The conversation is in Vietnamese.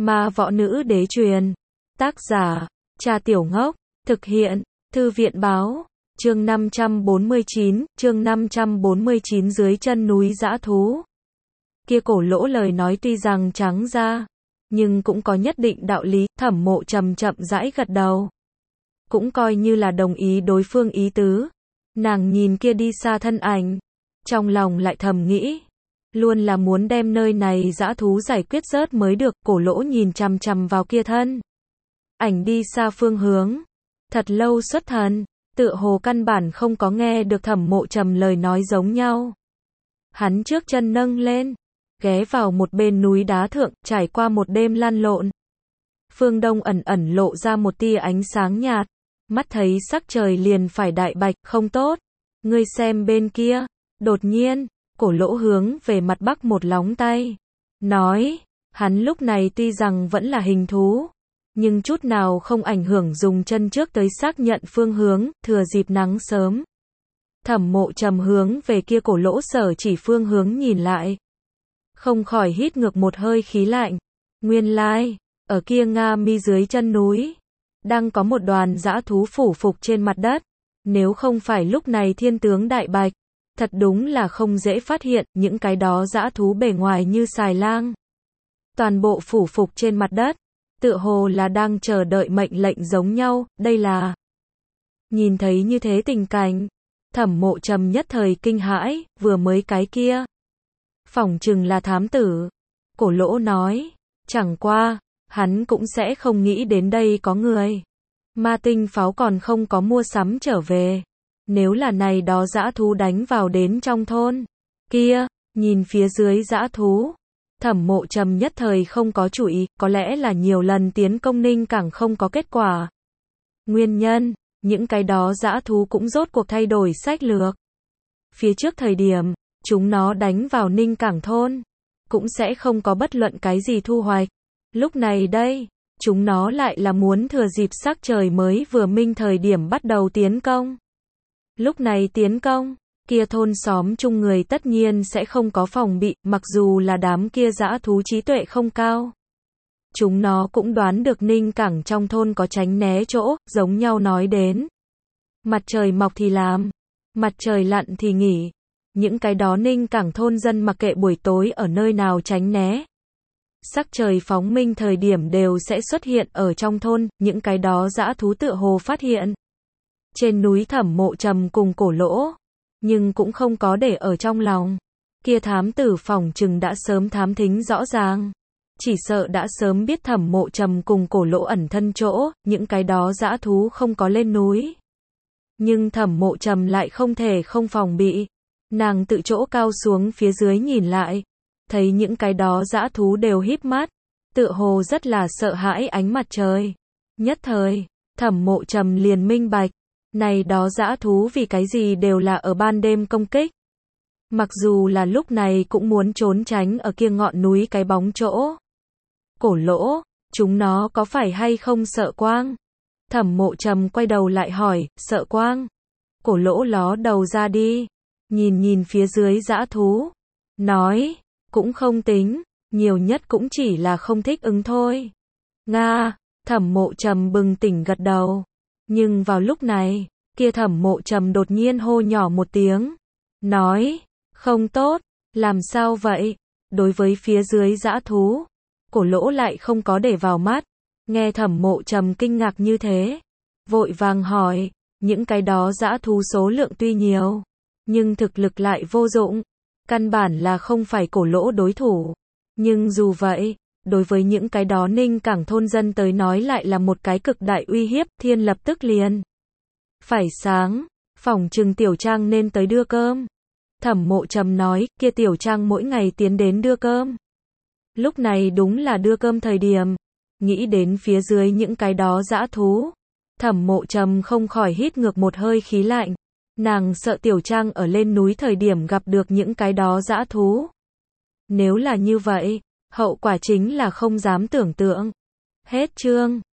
Ma võ nữ đế truyền. Tác giả, Trà Tiểu Ngốc. Thực hiện, Thư viện báo. Chương 549, dưới chân núi dã thú. Kia Cổ Lỗ lời nói tuy rằng trắng ra, nhưng cũng có nhất định đạo lý. Thẩm Mộ Trầm chậm rãi gật đầu, cũng coi như là đồng ý đối phương ý tứ. Nàng nhìn kia đi xa thân ảnh, trong lòng lại thầm nghĩ, luôn là muốn đem nơi này dã thú giải quyết rớt mới được. Cổ Lỗ nhìn chằm chằm vào kia thân ảnh đi xa phương hướng, thật lâu xuất thần, tựa hồ căn bản không có nghe được Thẩm Mộ Trầm lời nói giống nhau. Hắn trước chân nâng lên, ghé vào một bên núi đá thượng, trải qua một đêm lăn lộn. Phương đông ẩn ẩn lộ ra một tia ánh sáng nhạt, mắt thấy sắc trời liền phải đại bạch, không tốt. Ngươi xem bên kia. Đột nhiên, Cổ Lỗ hướng về mặt bắc một lóng tay, nói, hắn lúc này tuy rằng vẫn là hình thú, nhưng chút nào không ảnh hưởng dùng chân trước tới xác nhận phương hướng, thừa dịp nắng sớm. Thẩm Mộ Trầm hướng về kia Cổ Lỗ sở chỉ phương hướng nhìn lại, không khỏi hít ngược một hơi khí lạnh. Nguyên lai, ở kia Nga Mi dưới chân núi, đang có một đoàn dã thú phủ phục trên mặt đất. Nếu không phải lúc này thiên tướng đại bạch, thật đúng là không dễ phát hiện, những cái đó dã thú bề ngoài như xài lang, toàn bộ phủ phục trên mặt đất, tựa hồ là đang chờ đợi mệnh lệnh giống nhau. Đây là... Nhìn thấy như thế tình cảnh, Thẩm Mộ Trầm nhất thời kinh hãi, vừa mới cái kia, phỏng chừng là thám tử. Cổ Lỗ nói, chẳng qua, hắn cũng sẽ không nghĩ đến đây có người. Ma tinh pháo còn không có mua sắm trở về. Nếu là này đó dã thú đánh vào đến trong thôn kia, nhìn phía dưới dã thú, Thẩm Mộ Trầm nhất thời không có chủ ý, có lẽ là nhiều lần tiến công Ninh Cảng không có kết quả. Nguyên nhân, những cái đó dã thú cũng rốt cuộc thay đổi sách lược. Phía trước thời điểm, chúng nó đánh vào Ninh Cảng thôn, cũng sẽ không có bất luận cái gì thu hoạch. Lúc này đây, chúng nó lại là muốn thừa dịp sắc trời mới vừa minh thời điểm bắt đầu tiến công. Lúc này tiến công, kia thôn xóm chung người tất nhiên sẽ không có phòng bị, mặc dù là đám kia dã thú trí tuệ không cao. Chúng nó cũng đoán được Ninh Cảng trong thôn có tránh né chỗ, giống nhau nói đến. Mặt trời mọc thì làm, mặt trời lặn thì nghỉ. Những cái đó Ninh Cảng thôn dân mặc kệ buổi tối ở nơi nào tránh né, sắc trời phóng minh thời điểm đều sẽ xuất hiện ở trong thôn. Những cái đó dã thú tựa hồ phát hiện trên núi Thẩm Mộ Trầm cùng Cổ Lỗ, nhưng cũng không có để ở trong lòng. Kia thám tử phỏng chừng đã sớm thám thính rõ ràng, chỉ sợ đã sớm biết Thẩm Mộ Trầm cùng Cổ Lỗ ẩn thân chỗ. Những cái đó dã thú không có lên núi, nhưng Thẩm Mộ Trầm lại không thể không phòng bị. Nàng tự chỗ cao xuống phía dưới nhìn lại, thấy những cái đó dã thú đều híp mắt, tựa hồ rất là sợ hãi ánh mặt trời. Nhất thời, Thẩm Mộ Trầm liền minh bạch, này đó dã thú vì cái gì đều là ở ban đêm công kích. Mặc dù là lúc này cũng muốn trốn tránh ở kia ngọn núi cái bóng chỗ. Cổ Lỗ, chúng nó có phải hay không sợ quang? Thẩm Mộ Trầm quay đầu lại hỏi, sợ quang? Cổ Lỗ ló đầu ra đi, nhìn phía dưới dã thú, nói, cũng không tính, nhiều nhất cũng chỉ là không thích ứng thôi. Nga, Thẩm Mộ Trầm bừng tỉnh gật đầu. Nhưng vào lúc này, kia Thẩm Mộ Trầm đột nhiên hô nhỏ một tiếng, nói, không tốt. Làm sao vậy? Đối với phía dưới dã thú, Cổ Lỗ lại không có để vào mắt. Nghe Thẩm Mộ Trầm kinh ngạc như thế, vội vàng hỏi, những cái đó dã thú số lượng tuy nhiều, nhưng thực lực lại vô dụng, căn bản là không phải Cổ Lỗ đối thủ. Nhưng dù vậy, đối với những cái đó Ninh Cảng thôn dân tới nói lại là một cái cực đại uy hiếp. Thiên lập tức liền phải sáng, phỏng chừng Tiểu Trang nên tới đưa cơm. Thẩm Mộ Trầm nói, kia Tiểu Trang mỗi ngày tiến đến đưa cơm. Lúc này đúng là đưa cơm thời điểm. Nghĩ đến phía dưới những cái đó dã thú, Thẩm Mộ Trầm không khỏi hít ngược một hơi khí lạnh. Nàng sợ Tiểu Trang ở lên núi thời điểm gặp được những cái đó dã thú. Nếu là như vậy, hậu quả chính là không dám tưởng tượng. Hết chương.